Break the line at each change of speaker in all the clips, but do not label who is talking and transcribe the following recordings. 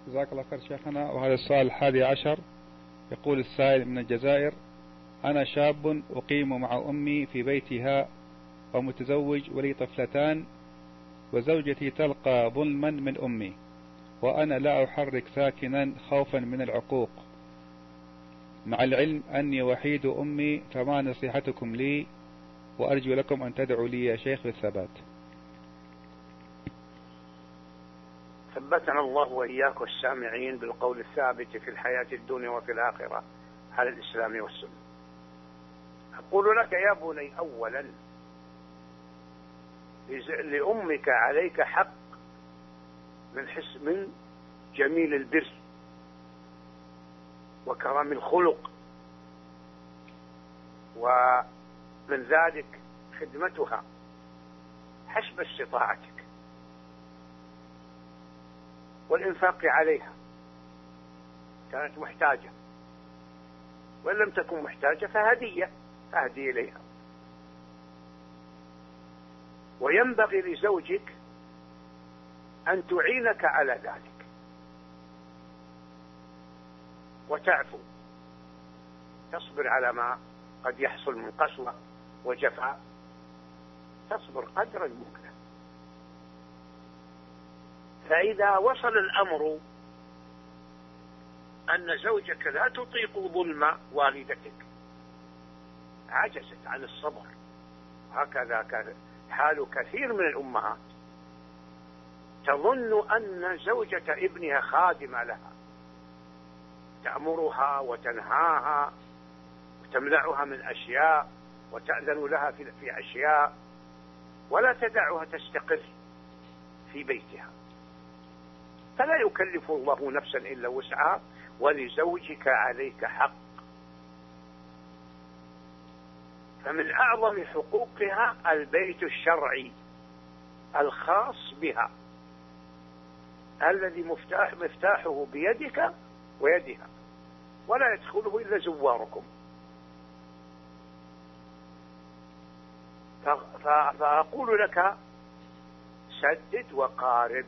جزاك الله خير شيخنا. وهذا السؤال 11. يقول السائل من الجزائر: أنا شاب أقيم مع أمي في بيتها ومتزوج ولي طفلتان، وزوجتي تلقى ظلما من أمي، وأنا لا أحرك ساكنا خوفا من العقوق، مع العلم أني وحيد أمي، فما نصيحتكم لي؟ وأرجو لكم أن تدعوا لي يا شيخ بالثبات.
ثبتنا الله وإياك والسامعين بالقول الثابت في الحياة الدنيا وفي الآخرة على الإسلام والسنة. أقول لك يا بني: أولا، لأمك عليك حق من جميل البر وكرم الخلق، ومن ذلك خدمتها حسب استطاعتك والإنفاق عليها. كانت محتاجة، وإن لم تكن محتاجة فهدية أهدي إليها. وينبغي لزوجك أن تعينك على ذلك وتعفو، تصبر على ما قد يحصل من قسوة وجفاء، تصبر قدر الممكن. فإذا وصل الأمر أن زوجك لا تطيق ظلم والدتك، عجزت عن الصبر، هكذا كان حال كثير من الأمهات، تظن أن زوجة ابنها خادمة لها، تأمرها وتنهاها وتمنعها من أشياء وتأذن لها في أشياء، ولا تدعها تستقر في بيتها. فلا يكلف الله نفسا إلا وسعها، ولزوجك عليك حق. فمن أعظم حقوقها البيت الشرعي الخاص بها، الذي مفتاحه بيدك ويدها، ولا يدخله إلا زواركم. فأقول لك: سدد وقارب،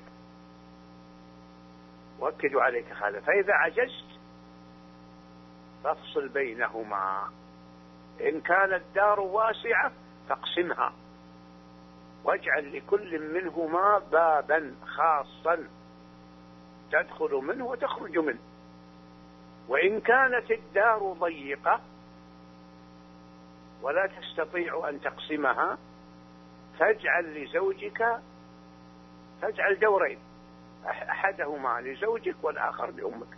وأكد عليك هذا. فإذا عجزت فافصل بينهما. إن كانت الدار واسعة فاقسمها، واجعل لكل منهما بابا خاصا تدخل منه وتخرج منه. وإن كانت الدار ضيقة ولا تستطيع أن تقسمها، فاجعل دورين، أحدهما لزوجك والآخر لأمك.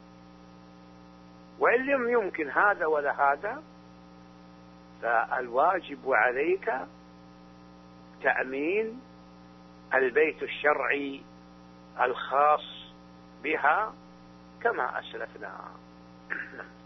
وإن لم يمكن هذا ولا هذا، فالواجب عليك تأمين البيت الشرعي الخاص بها كما أسلفنا.